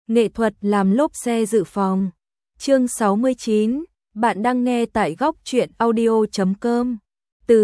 Nghệ thuật làm lốp xe dự phòng. Chương 69, bạn đang nghe tại góc truyện audio.com. Từ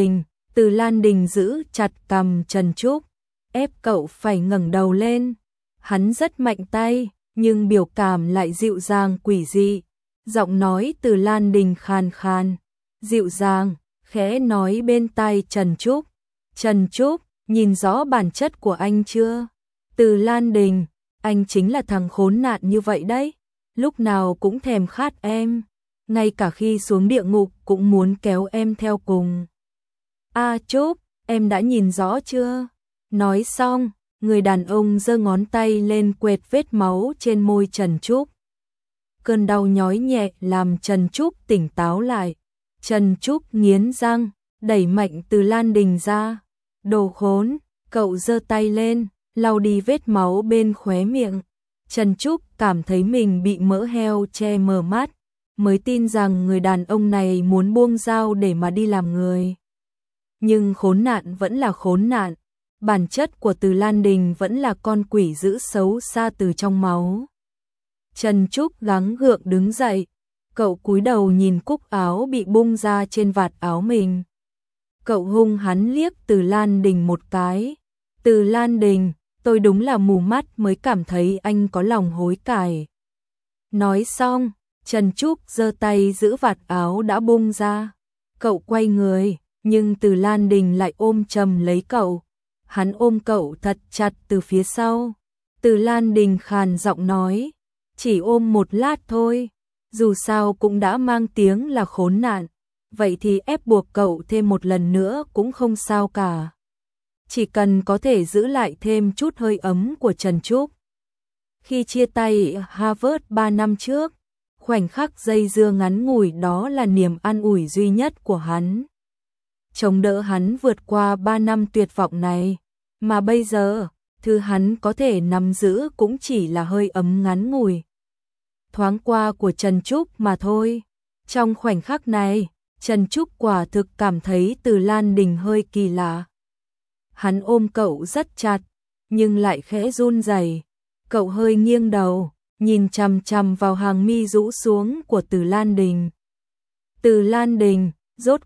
Lan Đình giữ chặt cằm Trần Trúc, ép cậu phải ngẩng đầu lên. Hắn rất mạnh tay, nhưng biểu cảm lại dịu dàng quỷ dị. Giọng nói Từ Lan Đình khàn khàn, dịu dàng, khẽ nói bên tai Trần Trúc. Trần Trúc, nhìn rõ bản chất của anh chưa? Từ Lan Đình, anh chính là thằng khốn nạn như vậy đấy, lúc nào cũng thèm khát em, ngay cả khi xuống địa ngục cũng muốn kéo em theo cùng. A Trúc, em đã nhìn rõ chưa? Nói xong, người đàn ông giơ ngón tay lên quệt vết máu trên môi Trần Trúc. Cơn đau nhói nhẹ làm Trần Trúc tỉnh táo lại. Trần Trúc nghiến răng, đẩy mạnh Từ Lan Đình ra. Đồ khốn, cậu giơ tay lên, lau đi vết máu bên khóe miệng. Trần Trúc cảm thấy mình bị mỡ heo che mờ mắt, mới tin rằng người đàn ông này muốn buông dao để mà đi làm người. Nhưng khốn nạn vẫn là khốn nạn, bản chất của Từ Lan Đình vẫn là con quỷ dữ xấu xa từ trong máu. Trần Trúc gắng gượng đứng dậy, cậu cúi đầu nhìn cúc áo bị bung ra trên vạt áo mình. Cậu hung hãn liếc Từ Lan Đình một cái. Từ Lan Đình, tôi đúng là mù mắt mới cảm thấy anh có lòng hối cải. Nói xong, Trần Trúc giơ tay giữ vạt áo đã bung ra. Cậu quay người, nhưng Từ Lan Đình lại ôm chầm lấy cậu. Hắn ôm cậu thật chặt từ phía sau. Từ Lan Đình khàn giọng nói, chỉ ôm một lát thôi, dù sao cũng đã mang tiếng là khốn nạn, vậy thì ép buộc cậu thêm một lần nữa cũng không sao cả. Chỉ cần có thể giữ lại thêm chút hơi ấm của Trần Trúc. Khi chia tay ở Harvard 3 năm trước, khoảnh khắc dây dưa ngắn ngủi đó là niềm an ủi duy nhất của hắn. Chống đỡ hắn vượt qua 3 năm tuyệt vọng này, mà bây giờ, thứ hắn có thể nắm giữ cũng chỉ là hơi ấm ngắn ngủi. Thoáng qua của Trần Trúc mà thôi. Trong khoảnh khắc này, Trần Trúc quả thực cảm thấy Từ Lan Đình hơi kỳ lạ. Hắn ôm cậu rất chặt, nhưng lại khẽ run rẩy. Cậu hơi nghiêng đầu, nhìn chằm chằm vào hàng mi rũ xuống của Từ Lan Đình. Từ Lan Đình, rốt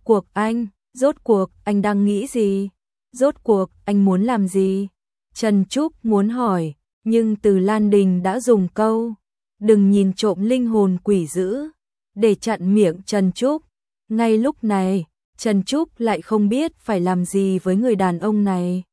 cuộc anh đang nghĩ gì? Rốt cuộc anh muốn làm gì? Trần Trúc muốn hỏi, nhưng Từ Lan Đình đã dùng câu đừng nhìn trộm linh hồn quỷ dữ để chặn miệng Trần Trúc. Ngay lúc này, Trần Trúc lại không biết phải làm gì với người đàn ông này.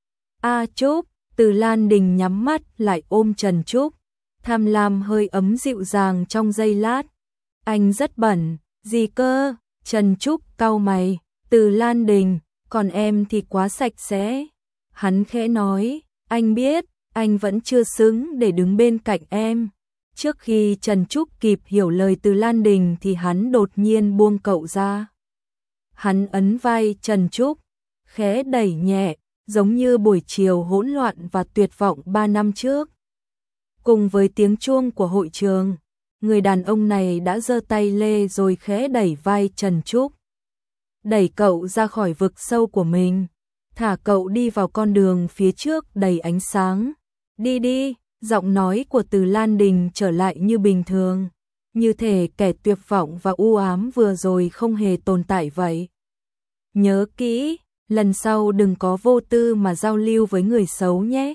A Trúc, Từ Lan Đình nhắm mắt lại ôm Trần Trúc, tham lam hơi ấm dịu dàng trong giây lát. Anh rất bẩn, gì cơ? Trần Trúc cau mày. Từ Lan Đình, còn em thì quá sạch sẽ. Hắn khẽ nói, anh biết, anh vẫn chưa xứng để đứng bên cạnh em. Trước khi Trần Trúc kịp hiểu lời Từ Lan Đình thì hắn đột nhiên buông cậu ra. Hắn ấn vai Trần Trúc, khẽ đẩy nhẹ, giống như buổi chiều hỗn loạn và tuyệt vọng 3 năm trước. Cùng với tiếng chuông của hội trường, người đàn ông này đã giơ tay lê rồi khẽ đẩy vai Trần Trúc. Đẩy cậu ra khỏi vực sâu của mình, thả cậu đi vào con đường phía trước đầy ánh sáng. Đi đi, giọng nói của Từ Lan Đình trở lại như bình thường, như thể kẻ tuyệt vọng và u ám vừa rồi không hề tồn tại vậy. Nhớ kỹ, lần sau đừng có vô tư mà giao lưu với người xấu nhé.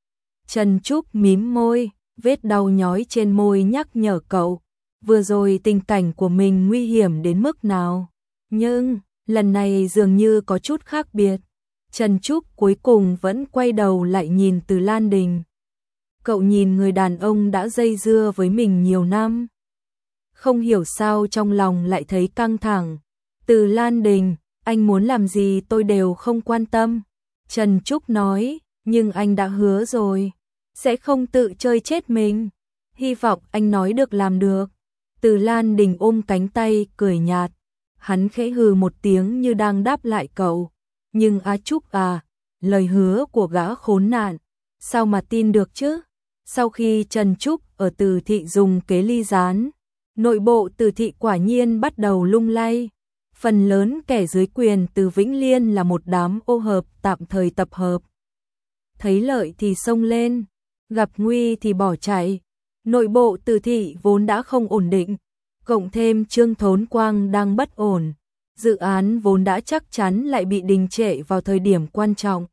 Trần Trúc mím môi, vết đau nhói trên môi nhắc nhở cậu, vừa rồi tình cảnh của mình nguy hiểm đến mức nào. Nhưng, lần này dường như có chút khác biệt. Trần Trúc cuối cùng vẫn quay đầu lại nhìn Từ Lan Đình. Cậu nhìn người đàn ông đã dây dưa với mình nhiều năm. Không hiểu sao trong lòng lại thấy căng thẳng. Từ Lan Đình, anh muốn làm gì tôi đều không quan tâm. Trần Trúc nói, nhưng anh đã hứa rồi, sẽ không tự chơi chết mình. Hy vọng anh nói được làm được. Từ Lan Đình ôm cánh tay, cười nhạt. Hắn khẽ hừ một tiếng như đang đáp lại cậu. Nhưng A Trúc à, lời hứa của gã khốn nạn, sao mà tin được chứ? Sau khi Trần Trúc ở Từ thị dùng kế ly gián, nội bộ Từ thị quả nhiên bắt đầu lung lay. Phần lớn kẻ dưới quyền từ Vĩnh Liên là một đám ô hợp tạm thời tập hợp. Thấy lợi thì xông lên, gặp nguy thì bỏ chạy. Nội bộ Từ thị vốn đã không ổn định, cộng thêm Trương Thốn Quang đang bất ổn, dự án vốn đã chắc chắn lại bị đình trệ vào thời điểm quan trọng.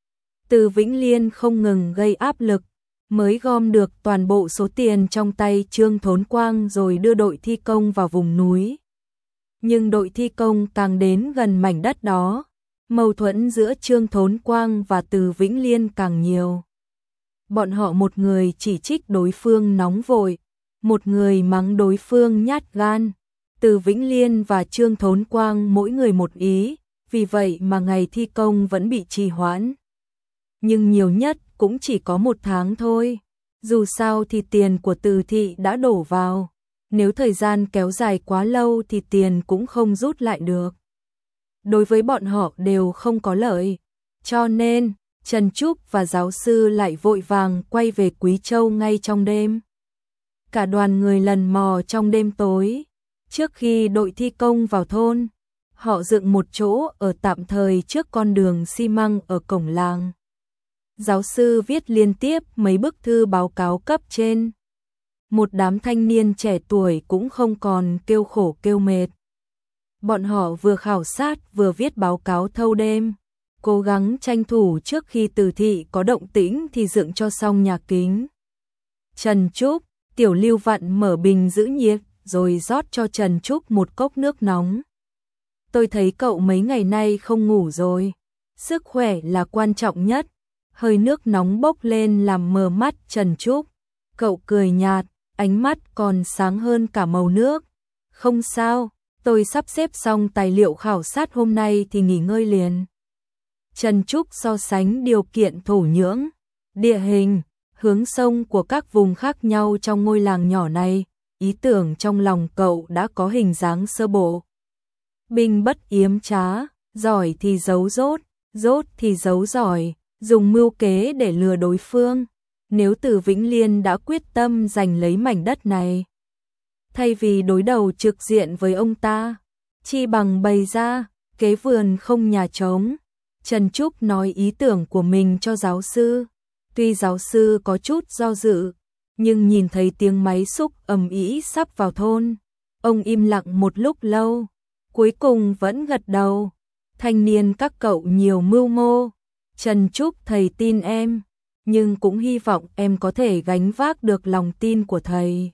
Từ Vĩnh Liên không ngừng gây áp lực, mới gom được toàn bộ số tiền trong tay Trương Thốn Quang rồi đưa đội thi công vào vùng núi. Nhưng đội thi công càng đến gần mảnh đất đó, mâu thuẫn giữa Trương Thốn Quang và Từ Vĩnh Liên càng nhiều. Bọn họ một người chỉ trích đối phương nóng vội, một người mắng đối phương nhát gan. Từ Vĩnh Liên và Trương Thốn Quang mỗi người một ý, vì vậy mà ngày thi công vẫn bị trì hoãn. Nhưng nhiều nhất cũng chỉ có 1 tháng thôi. Dù sao thì tiền của Từ thị đã đổ vào. Nếu thời gian kéo dài quá lâu thì tiền cũng không rút lại được. Đối với bọn họ đều không có lợi. Cho nên, Trần Trúc và giáo sư lại vội vàng quay về Quý Châu ngay trong đêm. Cả đoàn người lần mò trong đêm tối. Trước khi đội thi công vào thôn, họ dựng một chỗ ở tạm thời trước con đường xi măng ở cổng làng. Giáo sư viết liên tiếp mấy bức thư báo cáo cấp trên. Một đám thanh niên trẻ tuổi cũng không còn kêu khổ kêu mệt. Bọn họ vừa khảo sát vừa viết báo cáo thâu đêm, cố gắng tranh thủ trước khi Từ thị có động tĩnh thì dựng cho xong nhà kính. Trần Trúc, Tiểu Lưu vặn mở bình giữ nhiệt rồi rót cho Trần Trúc một cốc nước nóng. Tôi thấy cậu mấy ngày nay không ngủ rồi, sức khỏe là quan trọng nhất. Hơi nước nóng bốc lên làm mờ mắt Trần Trúc. Cậu cười nhạt, ánh mắt còn sáng hơn cả màu nước. Không sao, tôi sắp xếp xong tài liệu khảo sát hôm nay thì nghỉ ngơi liền. Trần Trúc so sánh điều kiện thổ nhưỡng, địa hình, hướng sông của các vùng khác nhau trong ngôi làng nhỏ này. Ý tưởng trong lòng cậu đã có hình dáng sơ bộ. Binh bất yếm trá, giỏi thì giấu dốt, dốt thì giấu giỏi, dùng mưu kế để lừa đối phương. Nếu Từ Vĩnh Liên đã quyết tâm giành lấy mảnh đất này, thay vì đối đầu trực diện với ông ta, chi bằng bày ra kế vườn không nhà trống. Trần Trúc nói ý tưởng của mình cho giáo sư. Tuy giáo sư có chút do dự, nhưng nhìn thấy tiếng máy xúc ầm ĩ sắp vào thôn, ông im lặng một lúc lâu, cuối cùng vẫn gật đầu. Thanh niên các cậu nhiều mưu mô, Trần Trúc thầy tin em, nhưng cũng hy vọng em có thể gánh vác được lòng tin của thầy.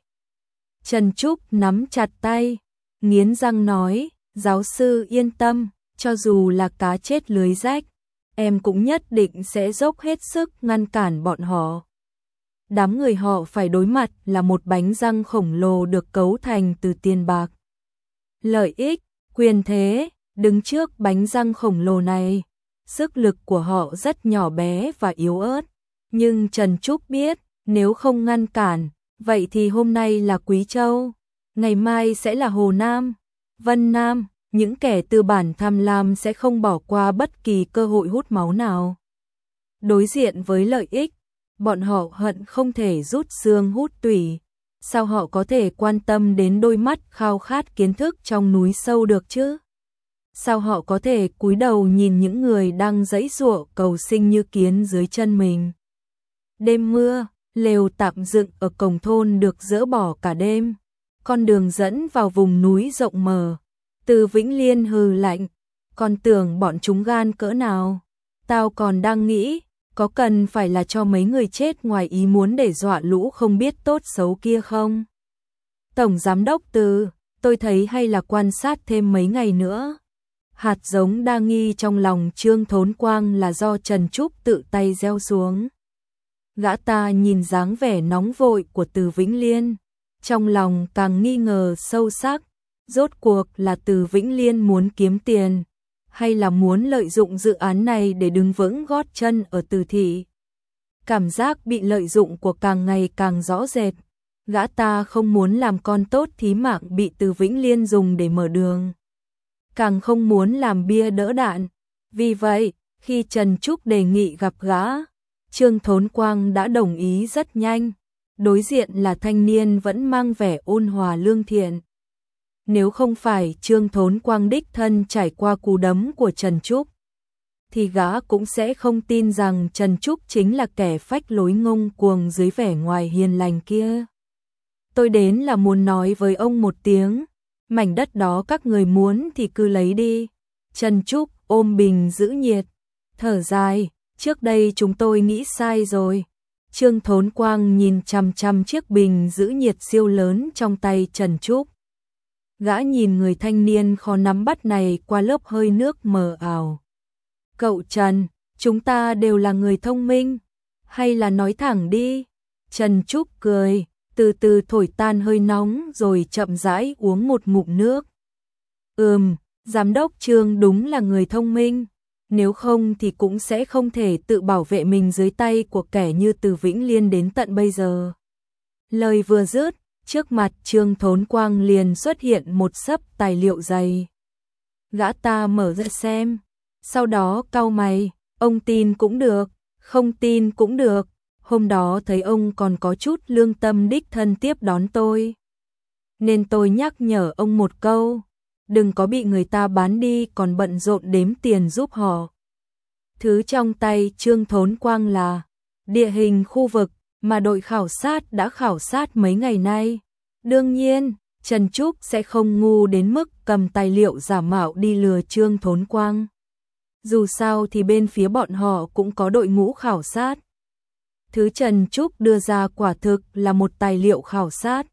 Trần Trúc nắm chặt tay, nghiến răng nói, giáo sư yên tâm, cho dù là cá chết lưới rách, em cũng nhất định sẽ dốc hết sức ngăn cản bọn họ. Đám người họ phải đối mặt là một bánh răng khổng lồ được cấu thành từ tiền bạc, lợi ích, quyền thế. Đứng trước bánh răng khổng lồ này, sức lực của họ rất nhỏ bé và yếu ớt. Nhưng Trần Trúc biết, nếu không ngăn cản, vậy thì hôm nay là Quý Châu, ngày mai sẽ là Hồ Nam, Vân Nam. Những kẻ tư bản tham lam sẽ không bỏ qua bất kỳ cơ hội hút máu nào. Đối diện với lợi ích, bọn họ hận không thể rút xương hút tủy. Sao họ có thể quan tâm đến đôi mắt khao khát kiến thức trong núi sâu được chứ? Sao họ có thể cúi đầu nhìn những người đang giãy giụa cầu sinh như kiến dưới chân mình? Đêm mưa, lều tạm dựng ở cổng thôn được dỡ bỏ cả đêm. Con đường dẫn vào vùng núi rộng mở. Từ Vĩnh Liên hừ lạnh, còn tưởng bọn chúng gan cỡ nào? Tao còn đang nghĩ, có cần phải là cho mấy người chết ngoài ý muốn để dọa lũ không biết tốt xấu kia không? Tổng giám đốc Từ, tôi thấy hay là quan sát thêm mấy ngày nữa. Hạt giống đa nghi trong lòng Trương Thốn Quang là do Trần Trúc tự tay gieo xuống. Gã ta nhìn dáng vẻ nóng vội của Từ Vĩnh Liên, trong lòng càng nghi ngờ sâu sắc. Rốt cuộc là Từ Vĩnh Liên muốn kiếm tiền, hay là muốn lợi dụng dự án này để đứng vững gót chân ở Từ thị? Cảm giác bị lợi dụng của càng ngày càng rõ rệt. Gã ta không muốn làm con tốt thí mạng bị Từ Vĩnh Liên dùng để mở đường, càng không muốn làm bia đỡ đạn. Vì vậy, khi Trần Trúc đề nghị gặp gã, Trương Thốn Quang đã đồng ý rất nhanh. Đối diện là thanh niên vẫn mang vẻ ôn hòa lương thiện. Nếu không phải Trương Thốn Quang đích thân trải qua cú đấm của Trần Trúc, thì gã cũng sẽ không tin rằng Trần Trúc chính là kẻ phách lối ngông cuồng dưới vẻ ngoài hiền lành kia. Tôi đến là muốn nói với ông một tiếng, mảnh đất đó các người muốn thì cứ lấy đi. Trần Trúc ôm bình giữ nhiệt, thở dài, trước đây chúng tôi nghĩ sai rồi. Trương Thốn Quang nhìn chằm chằm chiếc bình giữ nhiệt siêu lớn trong tay Trần Trúc. Gã nhìn người thanh niên khó nắm bắt này qua lớp hơi nước mờ ảo. Cậu Trần, chúng ta đều là người thông minh, hay là nói thẳng đi. Trần Trúc cười, từ từ thổi tan hơi nóng rồi chậm rãi uống một ngụm nước. Giám đốc Trương đúng là người thông minh, nếu không thì cũng sẽ không thể tự bảo vệ mình dưới tay của kẻ như Từ Vĩnh Liên đến tận bây giờ. Lời vừa dứt, trước mặt Trương Thốn Quang liền xuất hiện một xấp tài liệu dày. Gã ta mở ra xem, sau đó cau mày, ông tin cũng được, không tin cũng được, hôm đó thấy ông còn có chút lương tâm đích thân tiếp đón tôi. Nên tôi nhắc nhở ông một câu, đừng có bị người ta bán đi còn bận rộn đếm tiền giúp họ. Thứ trong tay Trương Thốn Quang là địa hình khu vực mà đội khảo sát đã khảo sát mấy ngày nay. Đương nhiên, Trần Trúc sẽ không ngu đến mức cầm tài liệu giả mạo đi lừa Trương Thốn Quang. Dù sao thì bên phía bọn họ cũng có đội ngũ khảo sát. Thứ Trần Trúc đưa ra quả thực là một tài liệu khảo sát.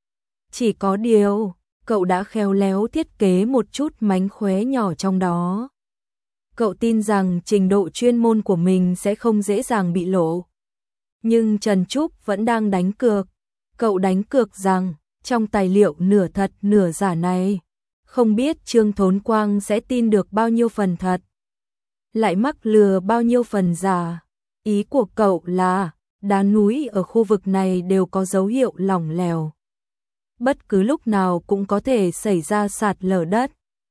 Chỉ có điều, cậu đã khéo léo thiết kế một chút mánh khóe nhỏ trong đó. Cậu tin rằng trình độ chuyên môn của mình sẽ không dễ dàng bị lộ. Nhưng Trần Trúc vẫn đang đánh cược. Cậu đánh cược rằng, trong tài liệu nửa thật nửa giả này, không biết Trương Thốn Quang sẽ tin được bao nhiêu phần thật, lại mắc lừa bao nhiêu phần giả. Ý của cậu là, đá núi ở khu vực này đều có dấu hiệu lỏng lẻo. Bất cứ lúc nào cũng có thể xảy ra sạt lở đất.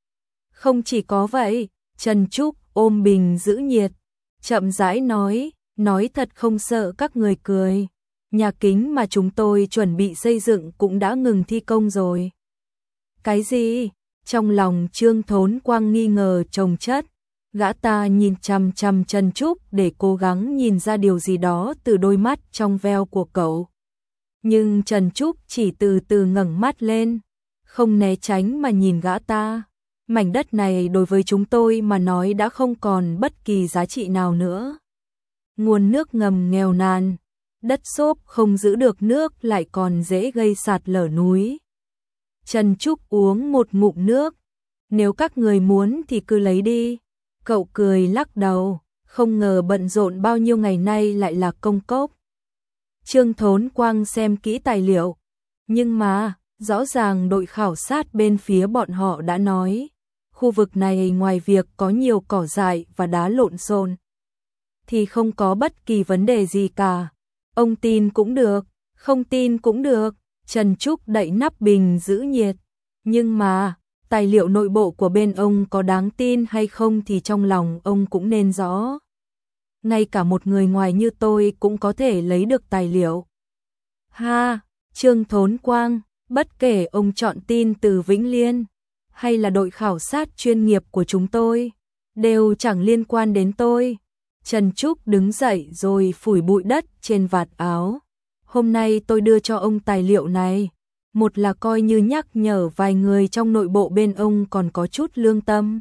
Không chỉ có vậy, Trần Trúc ôm bình giữ nhiệt, chậm rãi nói thật không sợ các người cười. Nhà kính mà chúng tôi chuẩn bị xây dựng cũng đã ngừng thi công rồi. Cái gì? Trong lòng Trương Thốn Quang nghi ngờ chồng chất. Gã ta nhìn chằm chằm Trần Trúc để cố gắng nhìn ra điều gì đó từ đôi mắt trong veo của cậu. Nhưng Trần Trúc chỉ từ từ ngẩng mắt lên, không né tránh mà nhìn gã ta. Mảnh đất này đối với chúng tôi mà nói đã không còn bất kỳ giá trị nào nữa. Nguồn nước ngầm nghèo nàn, đất xốp không giữ được nước lại còn dễ gây sạt lở núi. Trần Trúc uống một ngụm nước, nếu các người muốn thì cứ lấy đi. Cậu cười lắc đầu, không ngờ bận rộn bao nhiêu ngày nay lại là công cốc. Trương Thốn Quang xem kỹ tài liệu, nhưng mà, rõ ràng đội khảo sát bên phía bọn họ đã nói, khu vực này ngoài việc có nhiều cỏ dại và đá lộn xộn, thì không có bất kỳ vấn đề gì cả. Ông tin cũng được, không tin cũng được. Trần Trúc đậy nắp bình giữ nhiệt, nhưng mà, tài liệu nội bộ của bên ông có đáng tin hay không thì trong lòng ông cũng nên rõ. Ngay cả một người ngoài như tôi cũng có thể lấy được tài liệu. Ha, Trương Thốn Quang, bất kể ông chọn tin từ Vĩnh Liên, hay là đội khảo sát chuyên nghiệp của chúng tôi, đều chẳng liên quan đến tôi. Trần Trúc đứng dậy rồi phủi bụi đất trên vạt áo. Hôm nay tôi đưa cho ông tài liệu này, một là coi như nhắc nhở vài người trong nội bộ bên ông còn có chút lương tâm.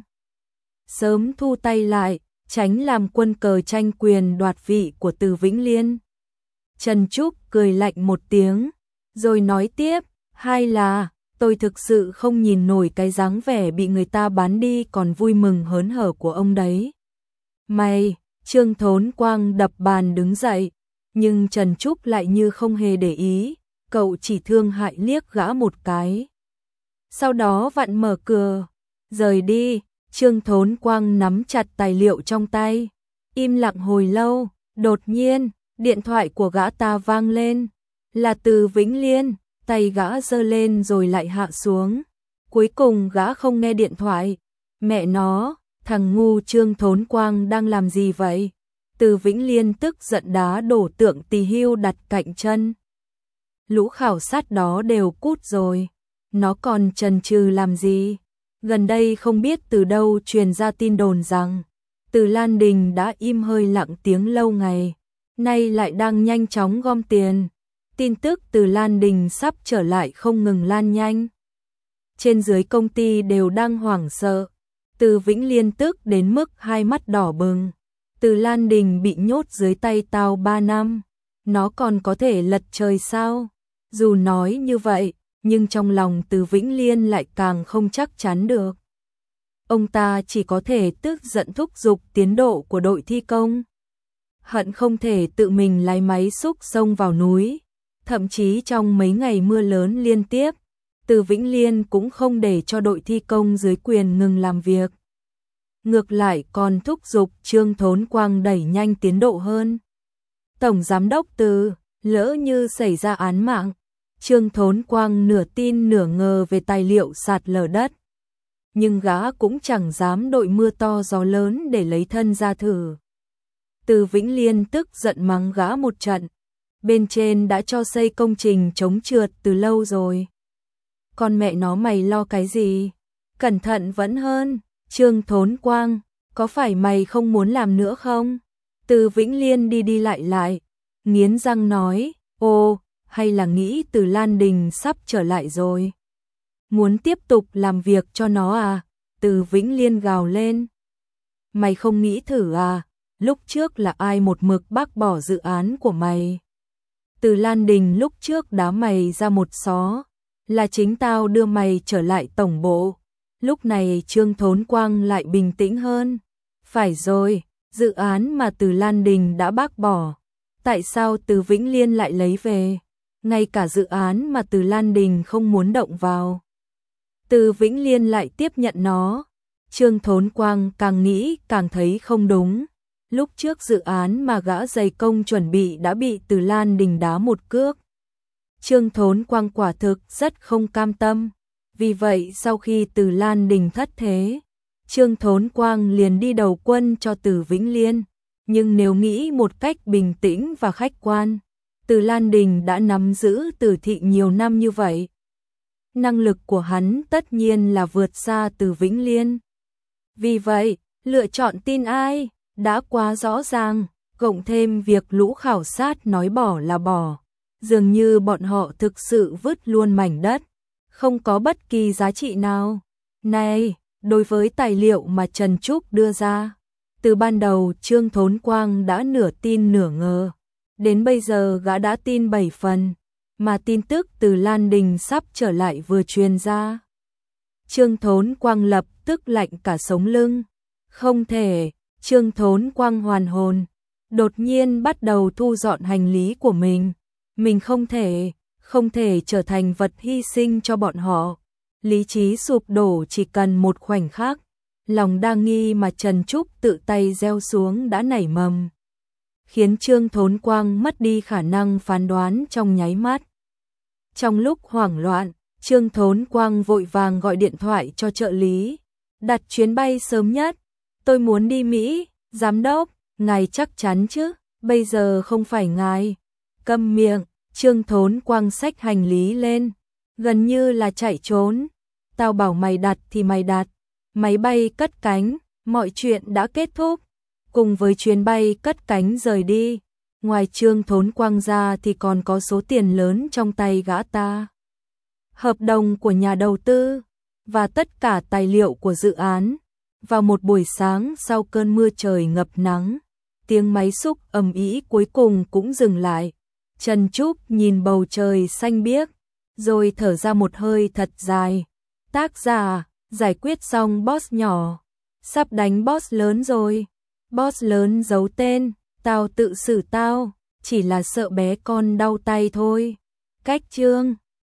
Sớm thu tay lại, tránh làm quân cờ tranh quyền đoạt vị của Từ Vĩnh Liên. Trần Trúc cười lạnh một tiếng, rồi nói tiếp, hai là, tôi thực sự không nhìn nổi cái dáng vẻ bị người ta bán đi còn vui mừng hớn hở của ông đấy. Mày, Trương Thốn Quang đập bàn đứng dậy, nhưng Trần Trúc lại như không hề để ý, cậu chỉ thương hại liếc gã một cái. Sau đó vặn mở cửa, rời đi. Trương Thốn Quang nắm chặt tài liệu trong tay, im lặng hồi lâu, đột nhiên, điện thoại của gã ta vang lên, là Từ Vĩnh Liên, tay gã giơ lên rồi lại hạ xuống. Cuối cùng gã không nghe điện thoại. Mẹ nó, thằng ngu Trương Thốn Quang đang làm gì vậy? Từ Vĩnh Liên tức giận đá đổ tượng tỳ hưu đặt cạnh chân. Lũ khảo sát đó đều cút rồi, nó còn chần chừ làm gì? Gần đây không biết từ đâu truyền ra tin đồn rằng Từ Lan Đình đã im hơi lặng tiếng lâu ngày, nay lại đang nhanh chóng gom tiền. Tin tức từ Lan Đình sắp trở lại không ngừng lan nhanh. Trên dưới công ty đều đang hoảng sợ. Từ Vĩnh Liên tức đến mức hai mắt đỏ bừng. Từ Lan Đình bị nhốt dưới tay tao 3 năm. Nó còn có thể lật trời sao? Dù nói như vậy, nhưng trong lòng Từ Vĩnh Liên lại càng không chắc chắn được. Ông ta chỉ có thể tức giận thúc giục tiến độ của đội thi công. Hận không thể tự mình lái máy xúc xông vào núi. Thậm chí trong mấy ngày mưa lớn liên tiếp, Từ Vĩnh Liên cũng không để cho đội thi công dưới quyền ngừng làm việc. Ngược lại còn thúc giục Trương Thốn Quang đẩy nhanh tiến độ hơn. Tổng giám đốc Từ, lỡ như xảy ra án mạng, Trương Thốn Quang nửa tin nửa ngờ về tài liệu sạt lở đất. Nhưng gã cũng chẳng dám đội mưa to gió lớn để lấy thân ra thử. Từ Vĩnh Liên tức giận mắng gã một trận. Bên trên đã cho xây công trình chống trượt từ lâu rồi. Con mẹ nó mày lo cái gì? Cẩn thận vẫn hơn. Trương Thốn Quang, có phải mày không muốn làm nữa không? Từ Vĩnh Liên đi đi lại, nghiến răng nói, ô, hay là nghĩ Từ Lan Đình sắp trở lại rồi? Muốn tiếp tục làm việc cho nó à? Từ Vĩnh Liên gào lên. Mày không nghĩ thử à? Lúc trước là ai một mực bác bỏ dự án của mày? Từ Lan Đình lúc trước đá mày ra một xó, là chính tao đưa mày trở lại tổng bộ. Lúc này Trương Thốn Quang lại bình tĩnh hơn. Phải rồi, dự án mà Từ Lan Đình đã bác bỏ, tại sao Từ Vĩnh Liên lại lấy về? Ngay cả dự án mà Từ Lan Đình không muốn động vào, Từ Vĩnh Liên lại tiếp nhận nó. Trương Thốn Quang càng nghĩ càng thấy không đúng. Lúc trước dự án mà gã dày công chuẩn bị đã bị Từ Lan Đình đá một cước. Trương Thốn Quang quả thực rất không cam tâm. Vì vậy sau khi Từ Lan Đình thất thế, Trương Thốn Quang liền đi đầu quân cho Từ Vĩnh Liên. Nhưng nếu nghĩ một cách bình tĩnh và khách quan, Từ Lan Đình đã nắm giữ Từ thị nhiều năm như vậy. Năng lực của hắn tất nhiên là vượt xa Từ Vĩnh Liên. Vì vậy, lựa chọn tin ai đã quá rõ ràng, cộng thêm việc lũ khảo sát nói bỏ là bỏ. Dường như bọn họ thực sự vứt luôn mảnh đất, không có bất kỳ giá trị nào. Này, đối với tài liệu mà Trần Trúc đưa ra, từ ban đầu Trương Thốn Quang đã nửa tin nửa ngờ. Đến bây giờ gã đã tin 7 phần, mà tin tức Từ Lan Đình sắp trở lại vừa truyền ra. Trương Thốn Quang lập tức lạnh cả sống lưng. Không thể, Trương Thốn Quang hoàn hồn, đột nhiên bắt đầu thu dọn hành lý của mình. Mình không thể trở thành vật hy sinh cho bọn họ. Lý trí sụp đổ chỉ cần một khoảnh khắc. Lòng đa nghi mà Trần Trúc tự tay gieo xuống đã nảy mầm, khiến Trương Thốn Quang mất đi khả năng phán đoán trong nháy mắt. Trong lúc hoảng loạn, Trương Thốn Quang vội vàng gọi điện thoại cho trợ lý. Đặt chuyến bay sớm nhất. Tôi muốn đi Mỹ. Giám đốc, ngài chắc chắn chứ? Bây giờ không phải ngài. Câm miệng. Trương Thốn Quang xách hành lý lên, gần như là chạy trốn. Tao bảo mày đặt thì mày đặt. Máy bay cất cánh, mọi chuyện đã kết thúc. Cùng với chuyến bay cất cánh rời đi, ngoài Trương Thốn Quang ra thì còn có số tiền lớn trong tay gã ta. Hợp đồng của nhà đầu tư và tất cả tài liệu của dự án. Vào một buổi sáng sau cơn mưa trời ngập nắng, tiếng máy xúc ầm ĩ cuối cùng cũng dừng lại. Trần Trúc nhìn bầu trời xanh biếc, rồi thở ra một hơi thật dài. Tác giả, giải quyết xong boss nhỏ, sắp đánh boss lớn rồi. Boss lớn giấu tên, tao tự xử tao, chỉ là sợ bé con đau tay thôi. Cách chương